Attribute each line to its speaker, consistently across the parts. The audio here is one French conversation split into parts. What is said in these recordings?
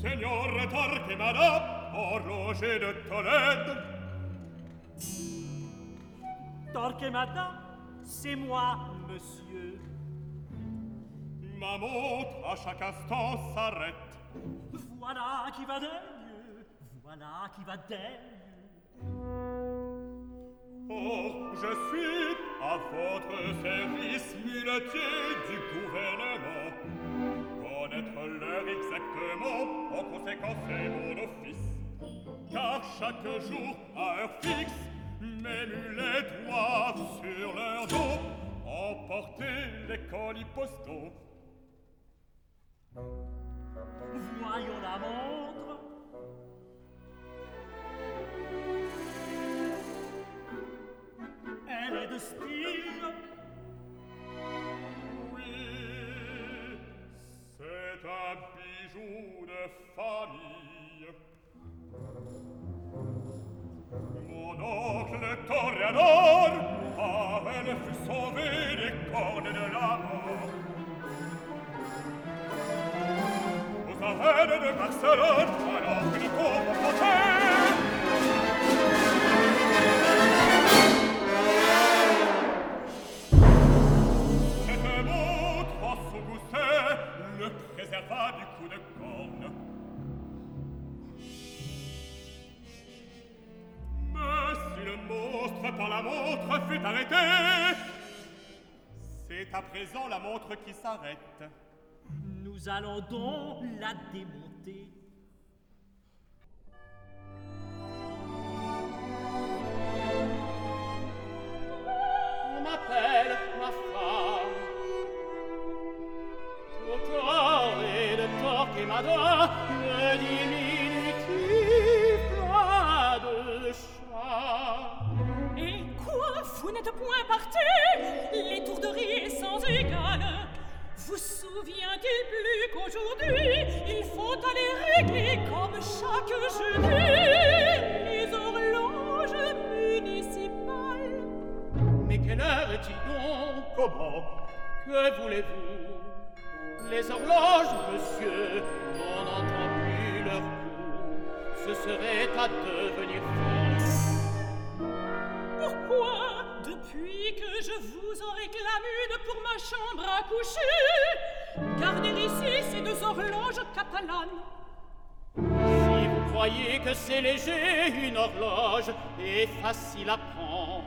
Speaker 1: Seigneur Torquemada, horloger de Tolède.
Speaker 2: Torquemada, c'est moi, monsieur.
Speaker 1: Ma montre à chaque instant s'arrête.
Speaker 2: Voilà qui va des lieux, voilà qui va des lieux.
Speaker 1: Oh, je suis à votre service, muletier du gouvernement. Connaître l'heure exactement, en conséquence, c'est mon office. Car chaque jour, à heure fixe, mes mulets doivent sur leur dos emporter les colis postaux.
Speaker 2: Voyons la montre. Elle est de style.
Speaker 1: Oui, c'est un bijou de famille. Mon oncle Toreador, par elle fut sauvé des cornes de la mort. Aux arènes de Barcelone, alors que le tour montait. Cette montre en son gousset le préserva du coup de corne. Mais si le monstre par la montre fut arrêté, c'est à présent la montre qui s'arrête.
Speaker 2: Nous allons donc la démonter.
Speaker 3: On m'appelle ma femme. Autoré de Torquemada, le diminutif plat de chat.
Speaker 4: Et quoi, vous n'êtes point parti? L'étourderie est sans égale. Vous souviens-t-il plus qu'aujourd'hui, il faut aller régler comme chaque jeudi les horloges municipales?
Speaker 3: Mais quelle heure est-il donc?
Speaker 1: Comment?
Speaker 3: Que voulez-vous? Les horloges, monsieur, on n'entend plus leur coup. Ce serait à devenir fou.
Speaker 4: Pourquoi, depuis que je vous en réclame une pour ma chambre à coucher, garder ici ces deux horloges catalanes?
Speaker 3: Si vous croyez que c'est léger, une horloge est facile à prendre.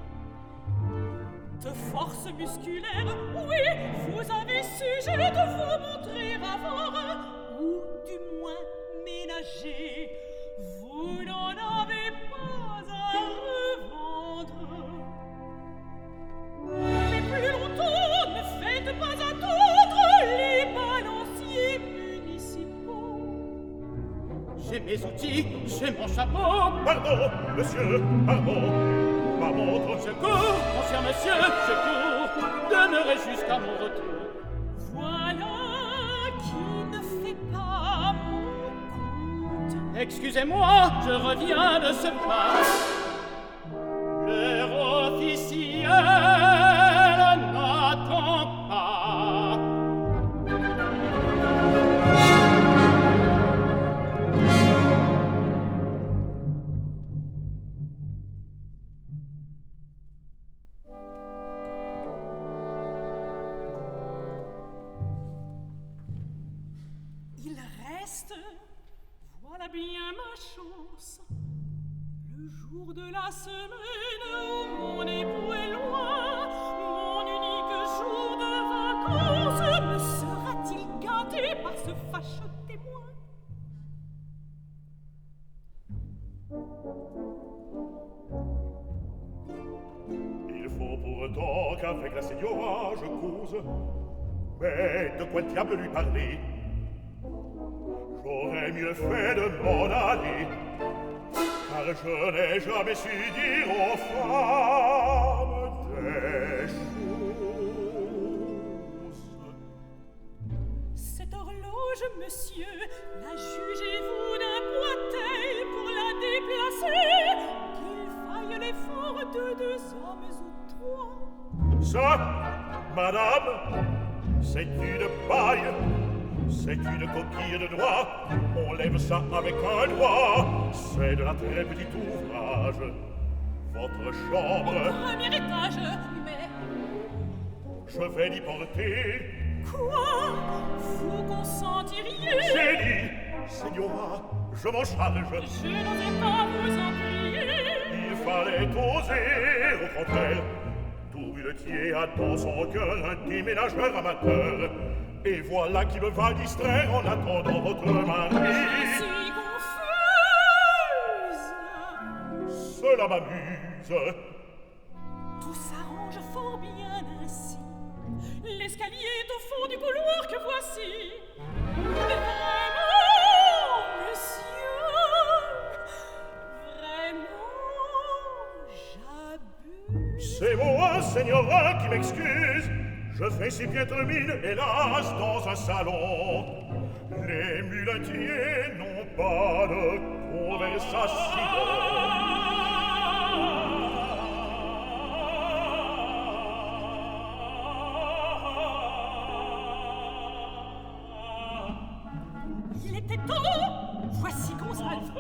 Speaker 4: De force musculaire, oui, vous avez sujet de vous montrer avare, ou du moins ménager. Vous n'en avez pas à revendre. Mais plus longtemps, ne faites pas attendre les balanciers municipaux.
Speaker 3: J'ai mes outils, j'ai mon chapeau.
Speaker 1: Pardon, monsieur, pardon. Ma montre,
Speaker 3: Secours, mon cher monsieur, secours. Demeurez jusqu'à mon retour.
Speaker 4: Voilà qui ne fait pas mon compte.
Speaker 3: Excusez-moi, je reviens de ce pas. L'heure officielle n'attend pas.
Speaker 4: Il reste, voilà bien ma chance, le jour de la semaine où mon époux est loin, mon unique jour de vacances, me sera-t-il gâté par ce fâcheux témoin?
Speaker 1: il faut pourtant qu'avec la seigneura je cause. Mais de quoi diable lui parler? J'aurais mieux fait de m'en aller, car je n'ai jamais su dire aux femmes des choses.
Speaker 4: Cette horloge, monsieur, la jugez-vous d'un poids tel pour la déplacer qu'il faille l'effort de deux hommes ou trois?
Speaker 1: Ça, madame, c'est une paille.
Speaker 5: C'est une coquille de noix, on lève ça avec un doigt. C'est de la très petite ouvrage. Votre chambre,
Speaker 4: Premier étage, mais
Speaker 5: je vais l'y porter.
Speaker 4: quoi? Vous consentiriez?
Speaker 5: J'ai dit, signora, je m'en charge.
Speaker 4: Je n'osais pas vous en prier.
Speaker 5: Il fallait oser, au contraire. Tout muletier a dans son cœur un déménageur amateur. Et voilà qui me va distraire en attendant votre mari.
Speaker 4: Je suis confuse.
Speaker 5: Cela m'amuse.
Speaker 4: Tout s'arrange fort bien ainsi. L'escalier est au fond du couloir que voici. Vraiment, monsieur, vraiment, j'abuse.
Speaker 5: C'est moi, Seigneur, qui m'excuse. Je fais si piètre mine, hélas, dans un salon. Les muletiers n'ont pas de conversation.
Speaker 4: Il était tôt. Voici Gonzalve.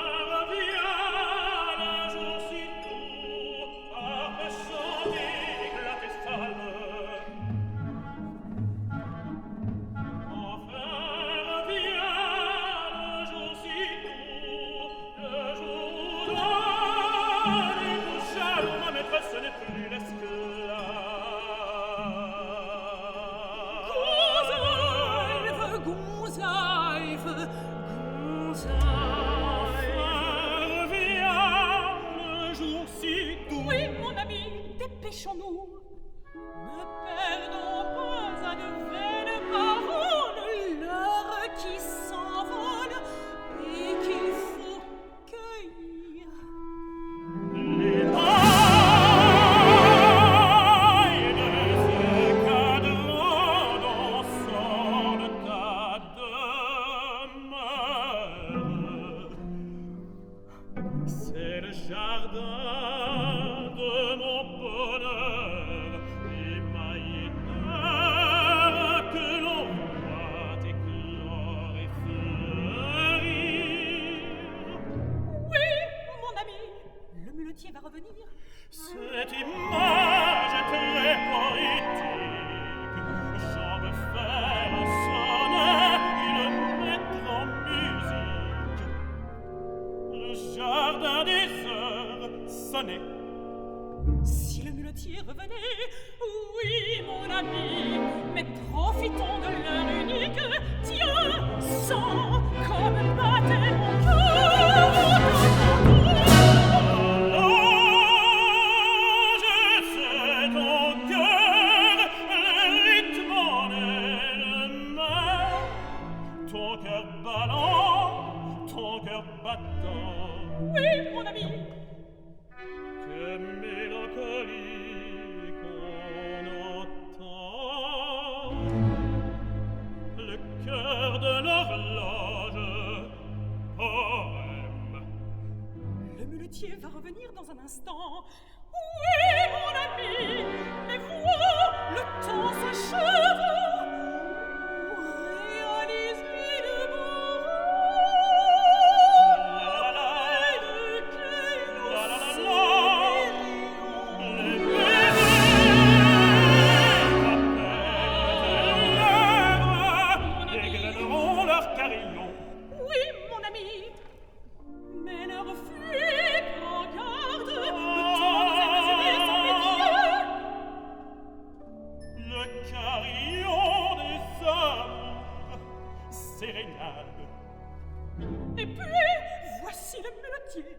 Speaker 4: Dépêchons-nous. Ne perdons pas à de vaines paroles l'heure qui s'envole et qu'il faut cueillir.
Speaker 3: Les mailles de ce cadran dansant de ta demeure. C'est le jardin de mon bonheur, émaillé d'heures que l'on voit éclore et fleurir.
Speaker 4: Oui, mon ami, le muletier va revenir.
Speaker 3: Cette image est très poétique. J'en veux faire sonner une mettre en musique. Le jardin des heures sonnait.
Speaker 4: Si le muletier revenait, oui, mon ami, mais profitons de l'heure unique. Tiens, sens comme battait mon cœur.
Speaker 3: Je sais ton cœur, le rythme en est le même. Ton cœur ballant, ton cœur battant.
Speaker 4: Oui, mon ami.
Speaker 3: Que mélancolie qu'on entend. Le cœur de l'horloge, poème.
Speaker 4: Le muletier va revenir dans un instant. Oui, mon ami, mais vois, le temps s'achève. Réalisez le beau rêve après lequel nous
Speaker 3: égreneront leurs carillons.
Speaker 4: Oui, mon ami, mais leur fuite prend garde. Le temps nous est mesuré sans pitié.
Speaker 3: Le carillon des hommes, sérénade.
Speaker 4: Et puis, voici le muletier.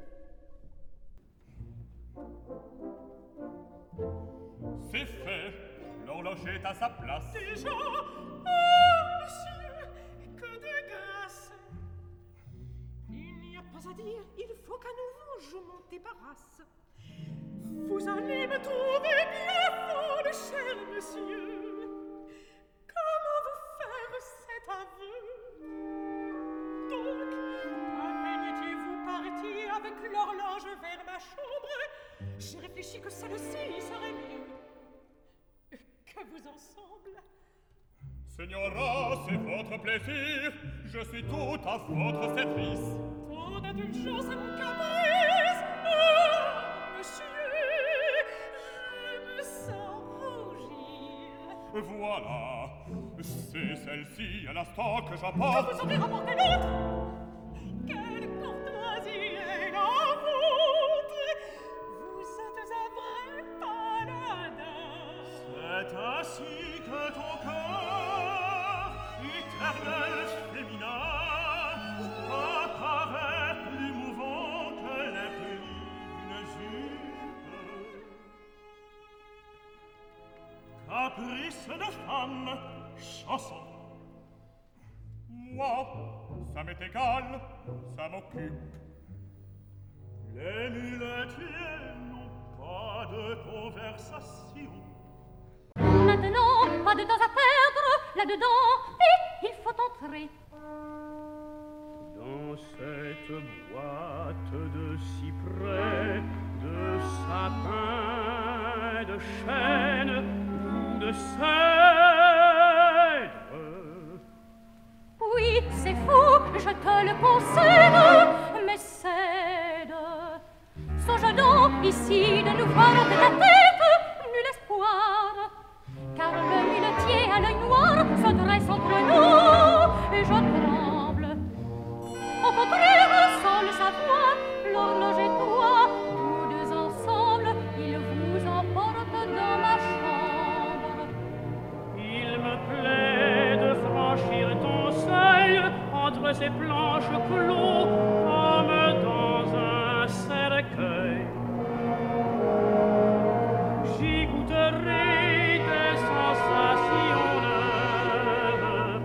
Speaker 1: C'est fait, l'horloge est à sa place.
Speaker 4: Déjà, oh, monsieur, que de grâce. Il n'y a pas à dire, il faut qu'à nouveau je m'en débarrasse. Vous allez me trouver bien folle, cher monsieur. Comment vous faire cet aveu? Donc, à peine étiez-vous parti avec l'horloge vers ma chambre, j'ai réfléchi que celle-ci serait mieux. Que vous en semble?
Speaker 1: Señora, c'est votre plaisir. Je suis tout à votre service.
Speaker 4: Tant d'indulgence à mon caprice. Oh, monsieur, je me sens rougir.
Speaker 1: Voilà, c'est celle-ci à l'instant que
Speaker 4: Que
Speaker 1: j'apporte.
Speaker 4: vous aurez rapporté l'autre. Quelle courtoisie est la vôtre. Vous êtes un vrai paladin.
Speaker 5: C'est ainsi que ton cœur, éternel féminin, apparaît plus mouvant que l'impérie d'une jupe. Caprice de femme, chanson.
Speaker 1: Moi, ça m'est égal, ça m'occupe.
Speaker 5: Les muletiers n'ont pas de conversation.
Speaker 6: Maintenant, pas de temps à perdre, là-dedans, et il faut entrer.
Speaker 3: Dans cette boîte de cyprès, de sapin, de chêne ou de cèdre.
Speaker 6: Oui, c'est fou, je te le concède, mais cède. Songe donc ici de nous voir en tête à tête, nul espoir. Car le muletier à l'œil noir se dresse entre nous, et je tremble. Au contraire, sans le savoir, l'horloge et toi, tous deux ensemble, ils vous emportent dans ma chambre.
Speaker 3: Il me plaît de franchir ton seuil entre ces planches clos comme dans un cercueil. J'y goûterai des sensations neuves.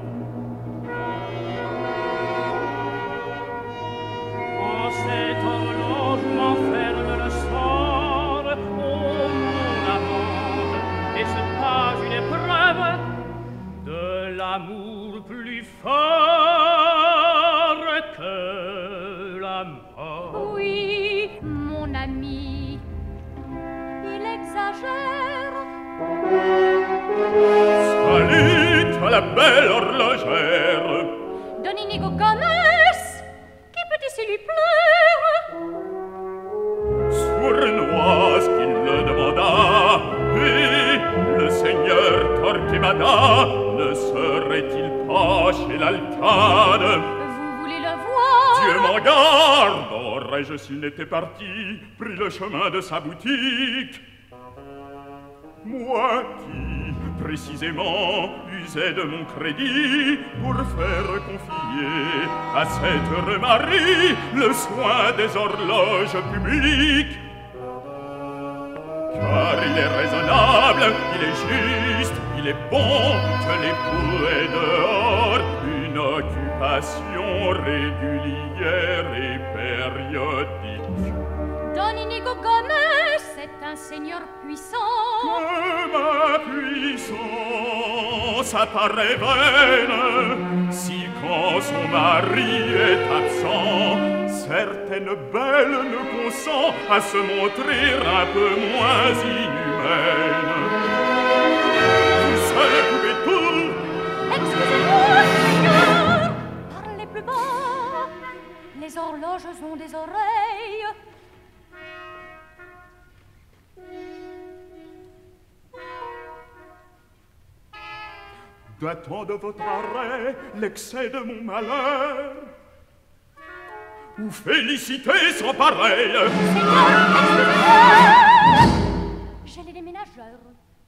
Speaker 3: En cette horloge où m'enferme le sort, oh mon amante, et ce page une épreuve de l'amour plus fort que la mort.
Speaker 6: Oui, mon ami, il exagère.
Speaker 5: Salut à la belle horlogère.
Speaker 6: Don Inigo Gomez, qui peut ici lui plaire?
Speaker 5: Sournoise qu'il le demanda, et le seigneur Torquemada ne serait-il pas chez l'Alcade?
Speaker 6: Vous voulez le voir?
Speaker 5: Dieu m'en garde! Aurais-je, s'il n'était parti, pris le chemin de sa boutique? Moi qui, précisément, usais de mon crédit pour faire confier à cet heureux mari le soin des horloges publiques. Car il est raisonnable, il est juste, il est bon que l'époux ait dehors une occupation régulière et périodique.
Speaker 6: Don Inigo Gomez est un seigneur puissant.
Speaker 5: Que ma puissance apparaît vaine si quand son mari est absent, certaine belle ne consent à se montrer un peu moins inhumaine. Vous seul pouvez tout.
Speaker 6: Excusez-moi, seigneur, parlez plus bas. Les horloges ont des oreilles.
Speaker 5: Datant de votre arrêt l'excès de mon malheur, ou féliciter sans pareil.
Speaker 6: Seigneur, excusez-moi. J'ai les déménageurs.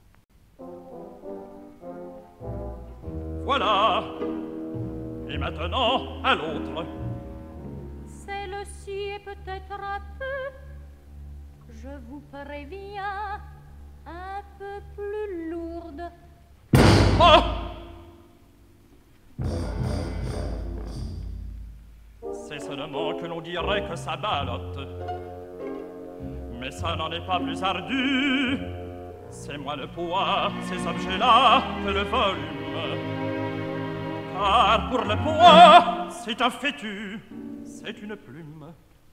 Speaker 1: Voilà. Et maintenant, à l'autre.
Speaker 6: Celle-ci est peut-être un peu, je vous préviens, un peu plus lourde.
Speaker 1: Oh! C'est seulement que l'on dirait que ça ballotte. Mais ça n'en est pas plus ardu. C'est moins le poids, ces objets-là, que le volume. Car pour le poids, c'est un fétu, c'est une plume.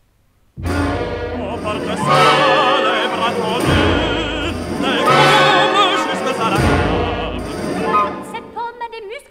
Speaker 1: On porte ça, les bras tendus, les courbes jusque à la table.
Speaker 6: Cet homme a des muscles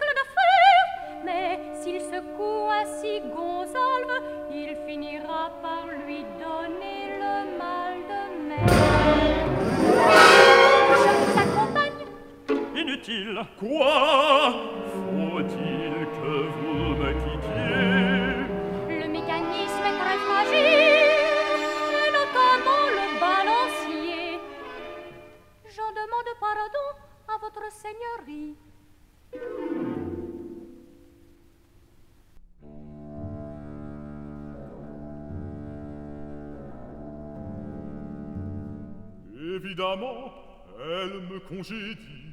Speaker 5: Évidemment, elle me congédie.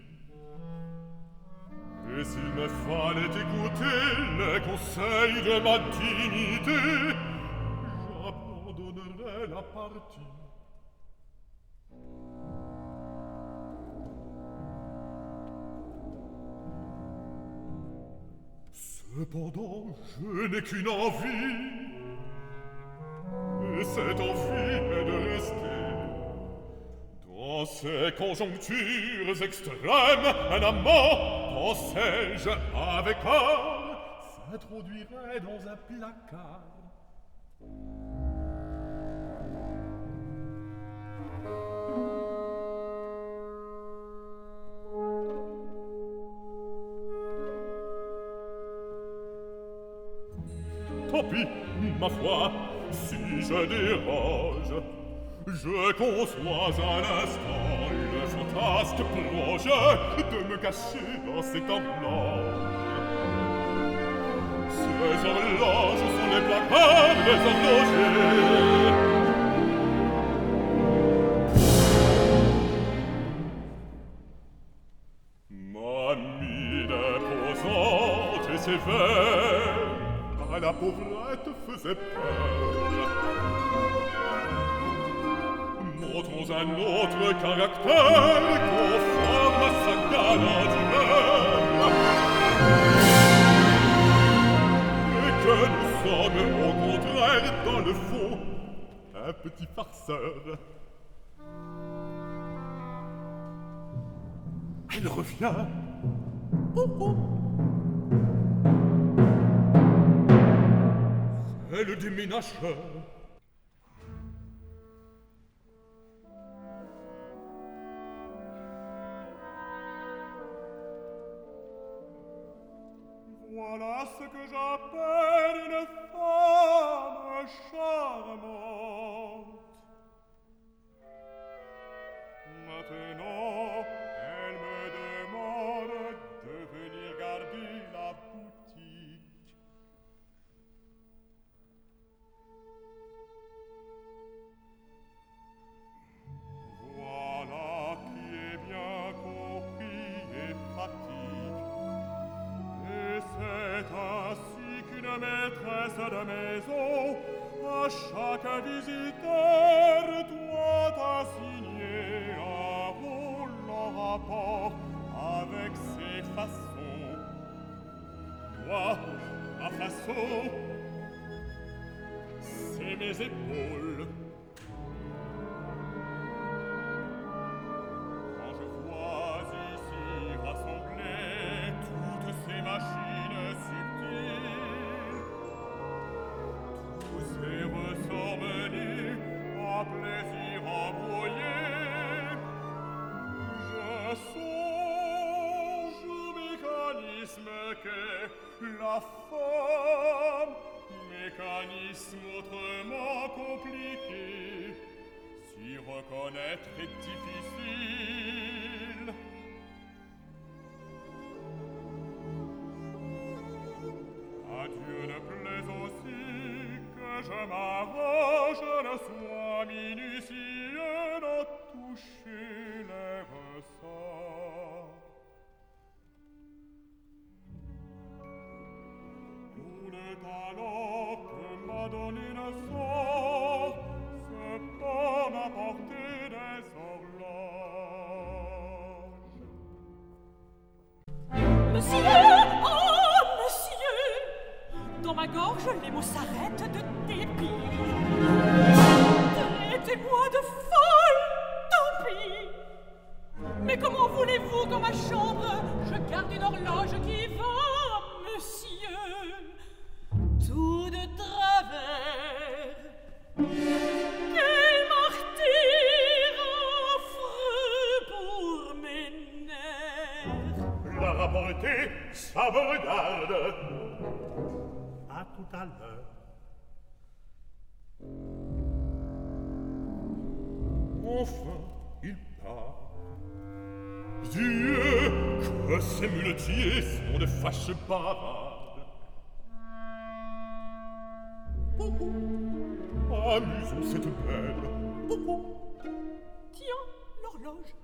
Speaker 5: Et s'il me fallait écouter les conseils de ma dignité, j'abandonnerais la partie. Cependant, je n'ai qu'une envie, et cette envie est de rester. Dans ces conjonctures extrêmes, un amant, pensais-je avec âme, s'introduirait dans un placard. Tant pis, ma foi, si je déroge, je conçois à l'instant le fantasque projet de me cacher dans cette horloge. Ces horloges sont les placards des horlogers. Ma mine imposante et sévère à la pauvrette faisait peur. Montrons un autre caractère conforme à sa galante humeur, et que nous sommes au contraire dans le fond un petit farceur. Elle revient. Oh oh. C'est le déménageur.
Speaker 1: Voilà ce que j'appelle une femme charmante. Maintenant, elle me demande de venir garder la boutique. Voilà qui est bien compris et pratique. Et c'est ainsi qu'une maîtresse de maison à chaque visiteur doit assigner un rôle en rapport avec ses façons. Moi, ma façon, c'est mes épaules. Quand je vois ici rassembler toutes ces machines subtiles, tous ces ressorts menus à plaisir embrouillé, je songe au mécanisme qu'est la femme, mécanisme autrement compliqué, si reconnaître est difficile. À Dieu ne plaise aussi que je m'arrange le soin minutieux de toucher les ressorts. Tout le talent que m'a donné le sort se borne à porter des horloges.
Speaker 4: Monsieur! Oh, monsieur! Dans ma gorge, les mots s'arrêtent de dépit. Traitez-moi de folle, tant pis. Mais comment voulez-vous qu'en ma chambre, je garde une horloge qui va, monsieur, tout de travers? Quel martyre affreux pour mes nerfs!
Speaker 5: La rapportée, ça me regarde. À tout à l'heure. Enfin, il part. Dieu, que ces muletiers sont de fâcheux bavardes. Amusons cette belle.
Speaker 4: Tiens, l'horloge.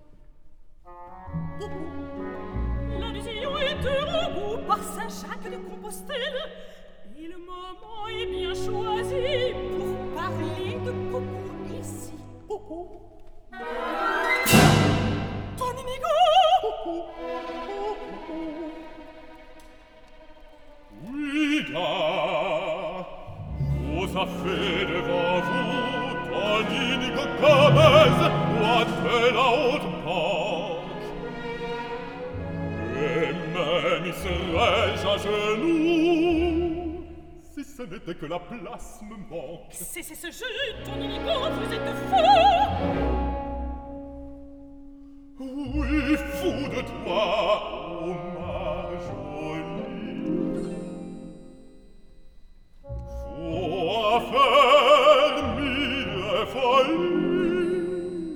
Speaker 4: L'adhésion est heureux goût par Saint-Jacques de Compostelle, et le moment est bien choisi pour parler de Coco ici. Ton Inigo!
Speaker 5: Oui, gars, vous a fait devant vous ton Inigo Gomez, roi de la haute banque. Et même y serais-je à genoux, si ce n'était que la place me manque.
Speaker 4: Cessez ce jeu, ton Inigo, vous êtes fou!
Speaker 5: Oui, fou de toi, oh ma jolie. Fou à faire mille folies.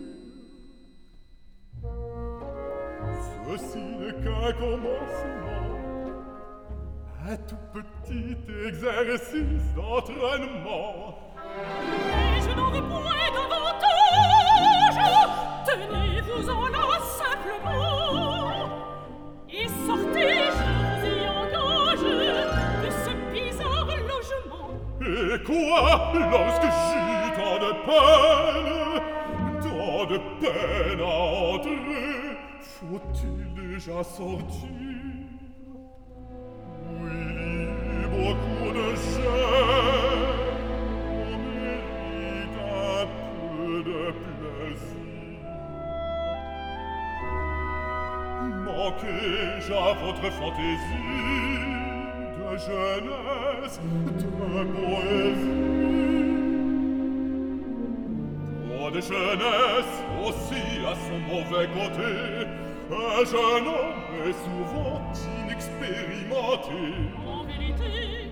Speaker 5: Ceci n'est qu'un commencement, un tout petit exercice d'entraînement.
Speaker 4: Mais je n'en veux point davantage. Tenez-vous-en là simplement et sortez, je vous y engage, de ce bizarre logement.
Speaker 5: Et quoi, lorsque j'eus tant de peine à entrer, faut-il déjà sortir? Oui, beaucoup de chair, on mérite un peu de plaisir. Manquais-je à votre fantaisie de jeunesse, de poésie? Trop de jeunesse aussi à son mauvais côté, un jeune homme est souvent inexpérimenté.
Speaker 4: En vérité,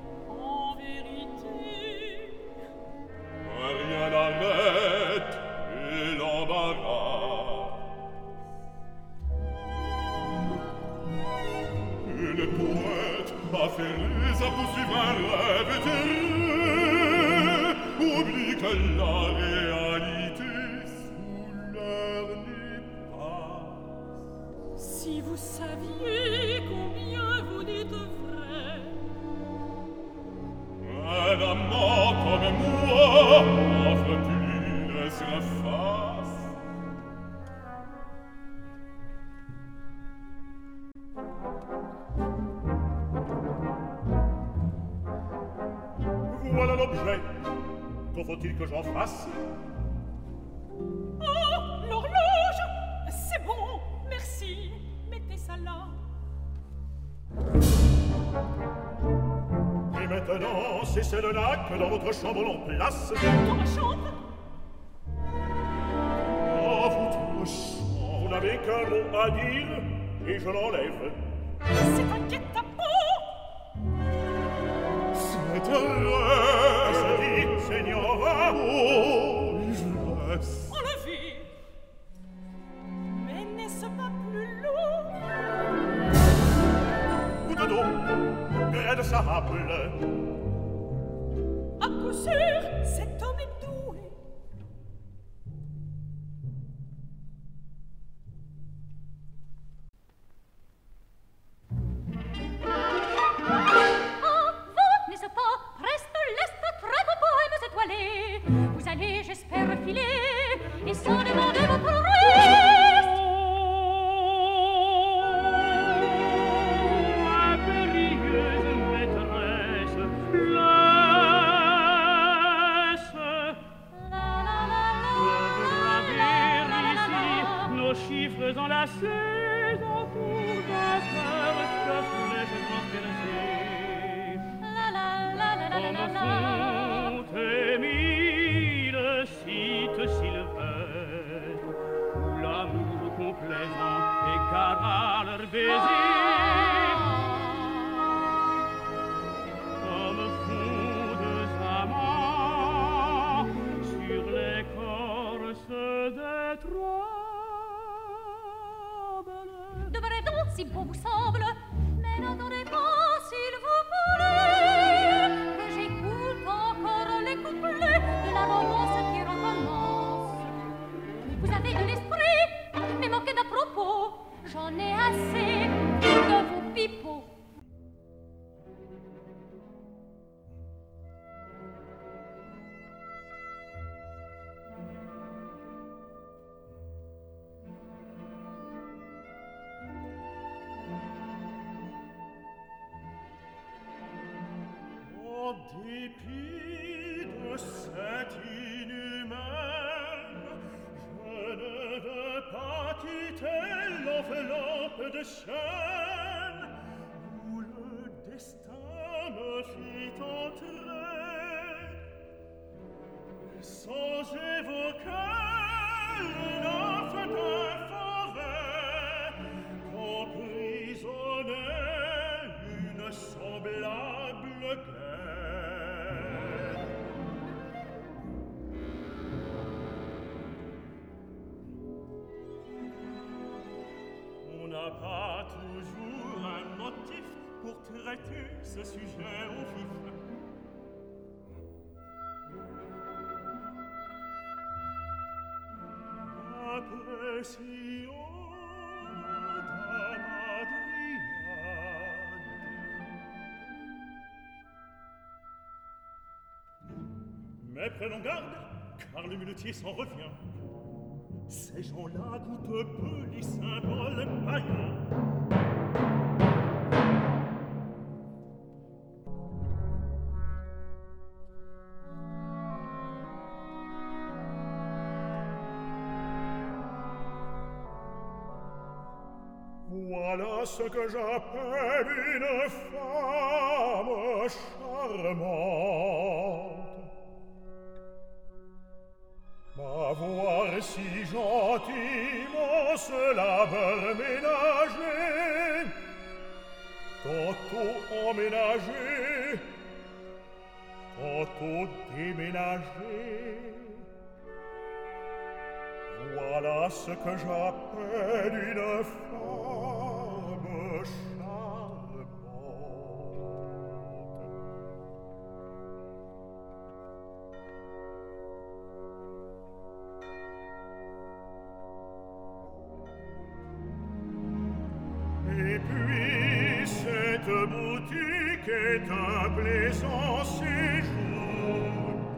Speaker 5: rien n'arrête et l'embarras. Et le poète affairés à poursuivre un rêve éthéré, oublie que la réalité sous leur nez passe.
Speaker 4: si vous saviez combien vous dites vrai,
Speaker 5: Un amant comme moi offre plus de surface. Voilà l'objet. Que faut-il que j'en fasse?
Speaker 4: oh, l'horloge, c'est bon, merci, mettez ça là.
Speaker 5: Et maintenant, c'est celle-là que dans votre chambre l'on place.
Speaker 4: Dans ma chambre,
Speaker 5: Oh, votre chambre, vous n'avez qu'un mot à dire, et je l'enlève.
Speaker 4: c'est un guet-apens.
Speaker 5: C'est heureux. Je dis, Signora. Oh, je reste.
Speaker 4: Enlevez. Mais n'est-ce pas plus lourd?
Speaker 5: Coup de dos, grain de sable.
Speaker 4: À coup sûr, cet homme est doué.
Speaker 6: Vous, n'est-ce pas, reste leste, très beau poème étoilé. Vous allez, j'espère, filer, et sans demander votre reste.
Speaker 3: Impérieuse maîtresse, laisse gravir ici nos chiffres enlacés en cours d'affaires que flèches transpercées. Comme font mille sites sylvestres où l'amour complaisant égara leur baiser. Comme font deux amants sur l'écorce des trois belles
Speaker 6: j'en ai assez de vos pipeaux.
Speaker 5: En dépit de cette inhumaine, je ne veux pas quitter l'enveloppe de chêne où le destin me fit entrer, sans évoquer les nymphes de forêt qu'emprisonnait une semblable guerre. On n'a pas toujours un motif pour traiter ce sujet au vif. Apprécions Dame Adriane. Mais prenons garde, car le muletier s'en revient. Ces gens-là goûtent peu les symboles païens. Voilà ce que j'appelle une femme charmante. M'avoir si gentiment ce labeur ménager, tantôt emménager, tantôt déménager. Voilà ce que j'appelle une femme charmante. Et puis cette boutique est un plaisant séjour.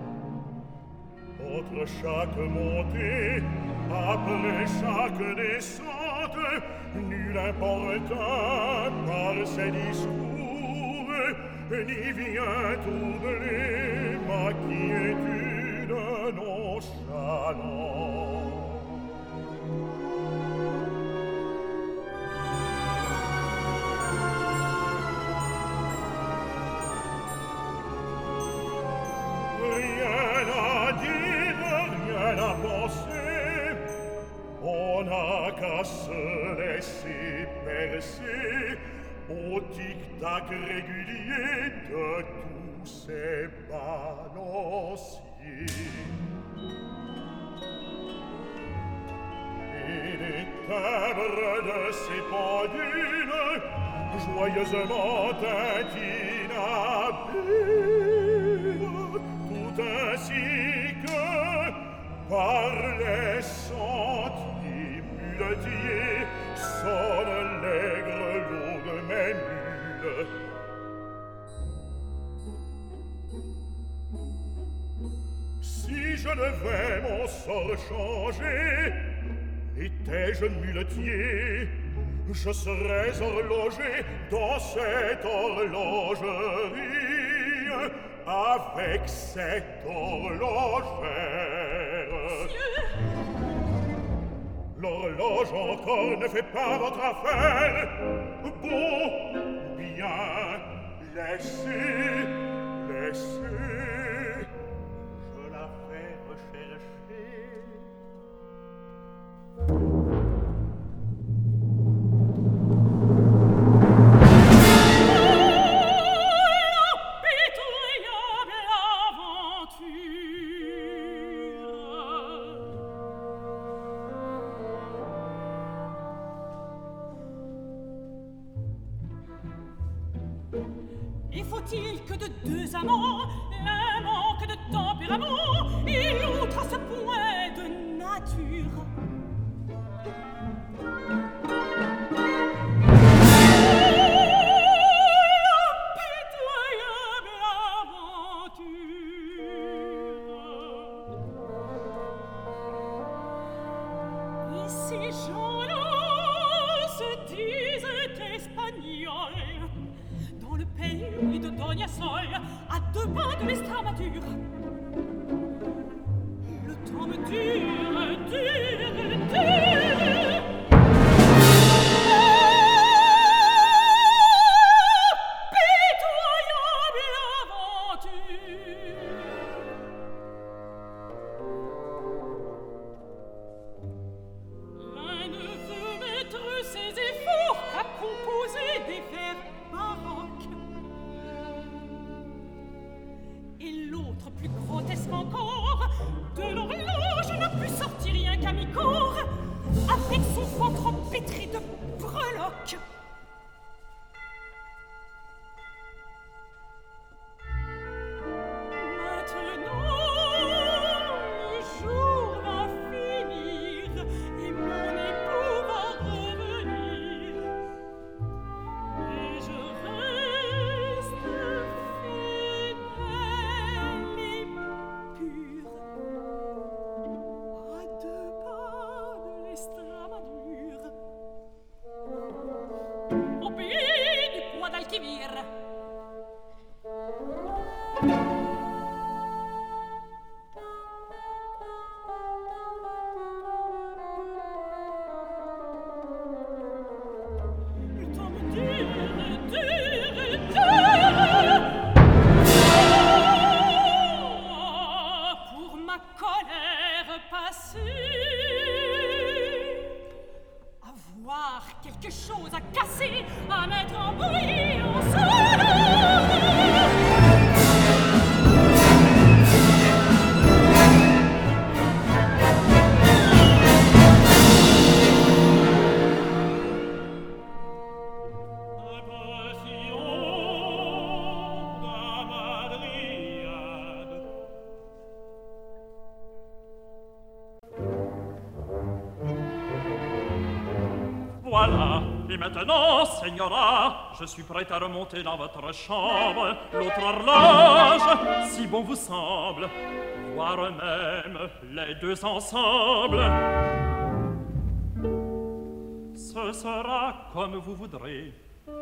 Speaker 5: Entre chaque montée, après chaque descente, nul importun par ses discours, ni vient troubler ma quiétude nonchalante. Rien à dire, rien à penser, on n'a qu'à se laisser percer au tic-tac régulier de tous ces balanciers. Et les timbres de ces pendules, joyeusement tintinabulent, tout ainsi que par les sentiers muletiers sonne l'aigre lourde mais nulle. Si je devais mon sort changer, étais-je muletier, je serais horloger dans cette horlogerie avec cette horlogère. L'horloge encore ne fait pas votre affaire. Bon, bien, laissez, laissez, je la fais rechercher.
Speaker 4: Et faut-il que de deux amants, l'un manque de tempérament et l'autre à ce point de nature? Ces gens-là se disent espagnols, dans le pays de Doña Sol, à 2 pas de l'Estramature. Le temps me dure, dure, dure. Pitoyable aventure. L'un ne veut mettre ses efforts qu'à composer des vers baroques. Et l'autre, plus grotesque encore, de l'horloge n'a pu sortir rien qu'à mi-corps, avec son ventre pétri de breloques. Maintenant, le jour va finir et mon époux va revenir. Et je reste fidèle et pure à 2 pas de l'Estramadure, au pays du Guadalquivir. Le temps me dure, dure, dure. Pour ma colère passée, avoir quelque chose à casser, à mettre en bruit, en solo.
Speaker 3: Voilà, et maintenant, Señora, je suis prête à remonter dans votre chambre. L'autre horloge, si bon vous semble, voire même les 2 ensemble. Ce sera comme vous voudrez.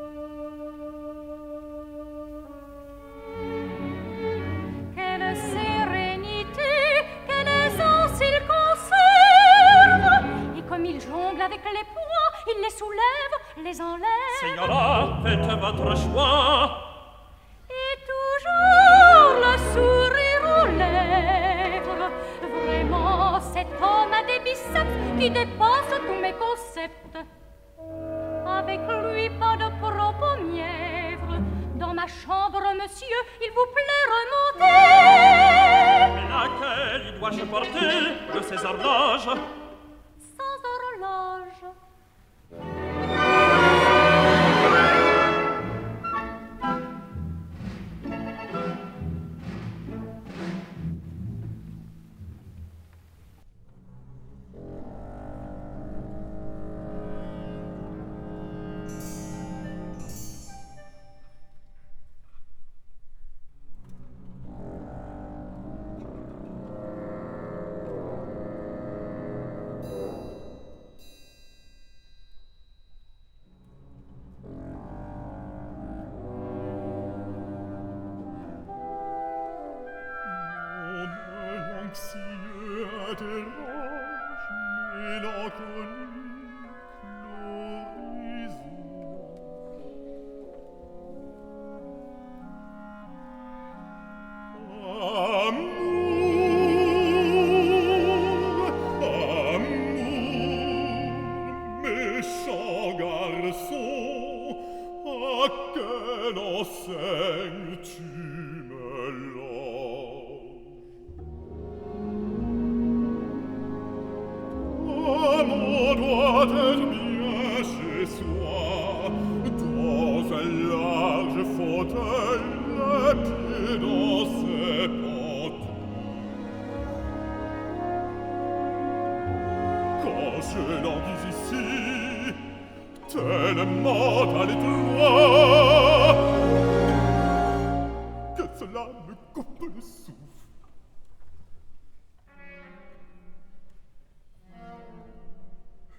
Speaker 6: Quelle sérénité, quelle aisance il conserve. Et comme il jongle avec les poings, il les soulève, les enlève.
Speaker 3: Señora, faites votre choix.
Speaker 6: Et toujours le sourire aux lèvres. Vraiment, cet homme a des biceps qui dépassent tous mes concepts. Avec lui, pas de propos mièvres. Dans ma chambre, monsieur, il vous plaît remonter.
Speaker 3: Mais laquelle y dois-je porter de ces horloges?
Speaker 6: Sans horloge.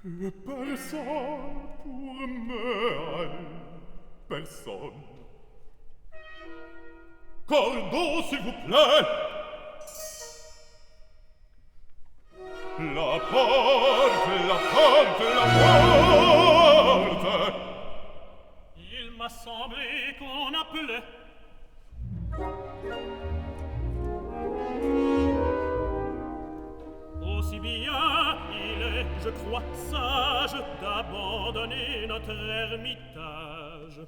Speaker 5: Personne pour me haïr, personne. Cordon, s'il vous plaît. La porte, la porte, la porte.
Speaker 2: Il m'a semblé qu'on appelait. Aussi bien il est, je crois, sage d'abandonner notre ermitage.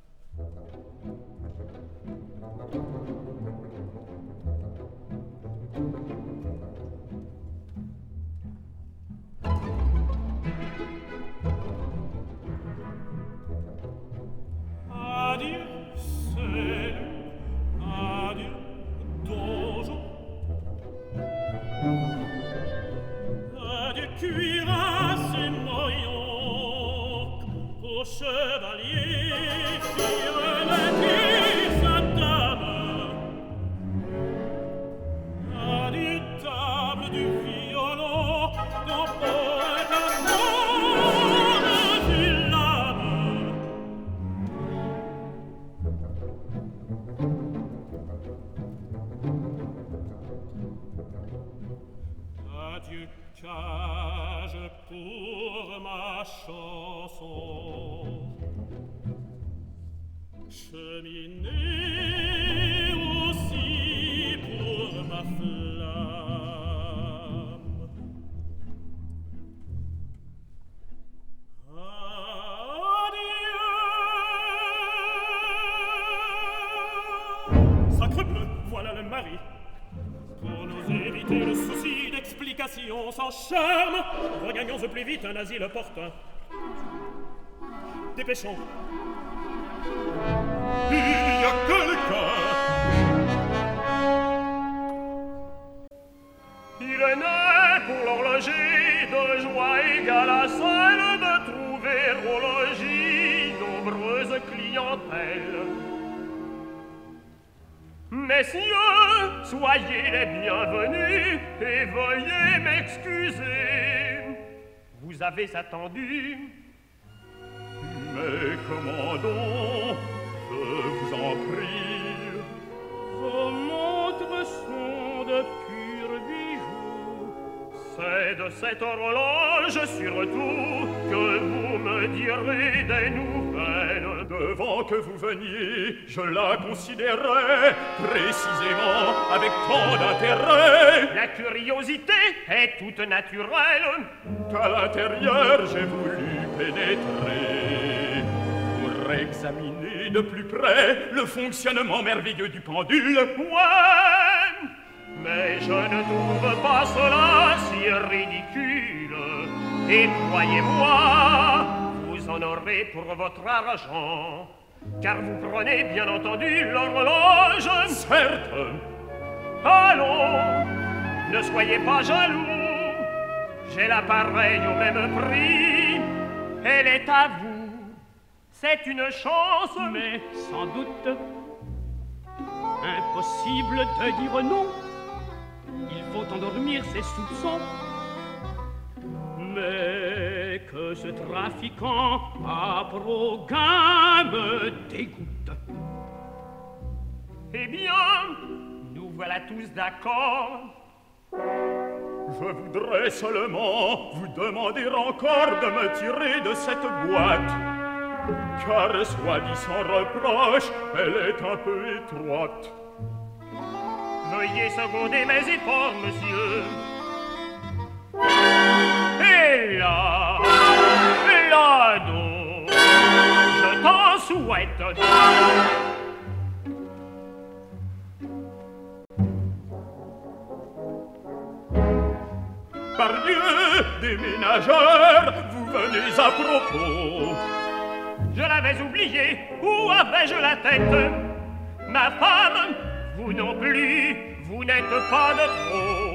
Speaker 2: Adieu, ciel, adieu, donjon. Adieu, cuirasse et moyon, au chevalier, et sa dame. Adieu, table du violon, ton poète amour du lame. Adieu, cage pour ma chanson. Cheminée aussi pour ma flamme. Adieu. Sacrebleu, voilà le mari. Pour nous éviter le souci d'explication sans charme, regagnons au plus vite un asile opportun. Dépêchons.
Speaker 5: Il y a quelqu'un.
Speaker 3: Il est né pour l'horloger de joie égale à celle de trouver au logis nombreuse clientèle. Messieurs, soyez les bienvenus et veuillez m'excuser. Vous avez attendu.
Speaker 5: Mais comment donc, je vous en prie.
Speaker 3: Vos montres sont de purs bijoux. C'est de cette horloge surtout que vous me direz des nouvelles.
Speaker 5: Devant que vous veniez, je la considérais précisément avec tant d'intérêt.
Speaker 3: La curiosité est toute naturelle.
Speaker 5: Qu'à l'intérieur, j'ai voulu pénétrer pour examiner de plus près le fonctionnement merveilleux du pendule.
Speaker 3: Ouais, mais je ne trouve pas cela si ridicule. Et croyez-moi, vous en aurez pour votre argent, car vous prenez bien entendu l'horloge.
Speaker 5: Certes.
Speaker 3: Allons, ne soyez pas jaloux. J'ai l'appareil au même prix. Elle est à vous. C'est une chance, mais sans doute impossible de dire non. Il faut endormir ses soupçons. Mais que ce trafiquant à Broguin me dégoûte. Eh bien, nous voilà tous d'accord.
Speaker 5: Je voudrais seulement vous demander encore de me tirer de cette boîte, car, soit dit sans reproche, elle est un peu étroite.
Speaker 3: Veuillez seconder mes efforts, monsieur. Et là donc, je t'en souhaite.
Speaker 5: Pardieu, des ménageurs, vous venez à propos.
Speaker 3: Je l'avais oublié, où avais-je la tête? Ma femme, vous non plus, vous n'êtes pas de trop.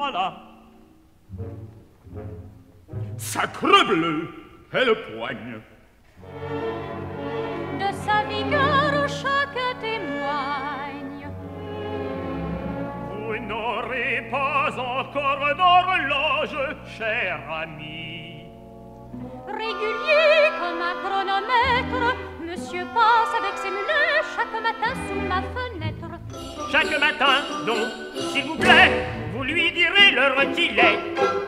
Speaker 2: voilà.
Speaker 5: Sacrebleu, elle poigne.
Speaker 6: De sa vigueur chaque témoigne.
Speaker 2: Vous n'aurez pas encore d'horloge, cher ami.
Speaker 6: Régulier comme un chronomètre, monsieur passe avec ses mulets chaque matin sous ma fenêtre.
Speaker 2: Chaque matin, non, s'il vous plaît, vous lui direz l'heure qu'il est.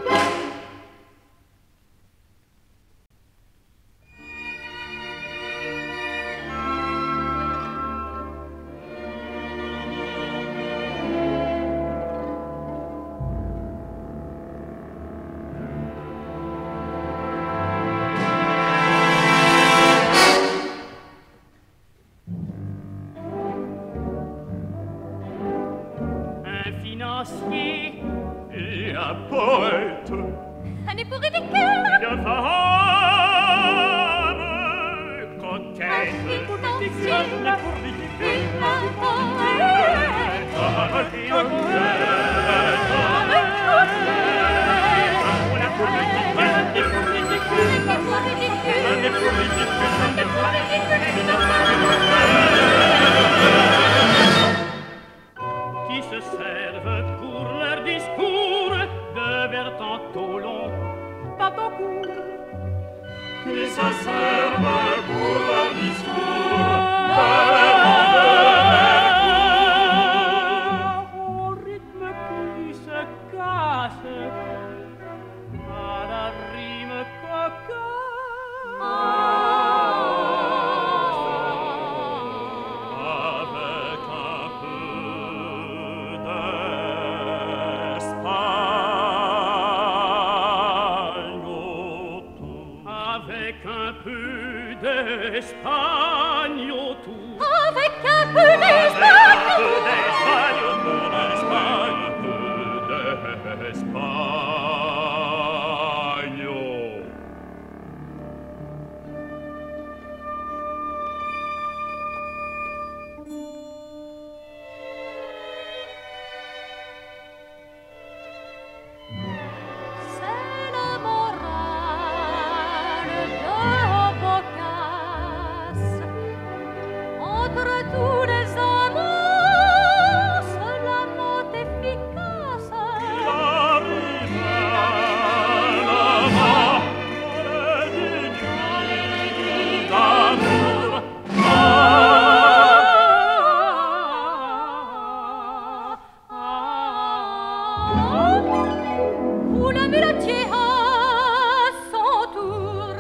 Speaker 5: Et un poète.
Speaker 6: Un époux ridicule.
Speaker 2: Une femme coquette.
Speaker 6: Un époux dancier.
Speaker 2: Un époux ridicule.
Speaker 6: Un poète.
Speaker 2: Qui se servent pour leur discours de vers tantôt long, tantôt court.
Speaker 5: Qui se servent pour leur discours
Speaker 2: au rythme qui se casse à la rime cocasse. Espagne autour.
Speaker 6: Avec un peu d'Espagne. C'est la morale de Boccace. Entre tous les amants, c'est la mot efficace. Où le muletier à son tour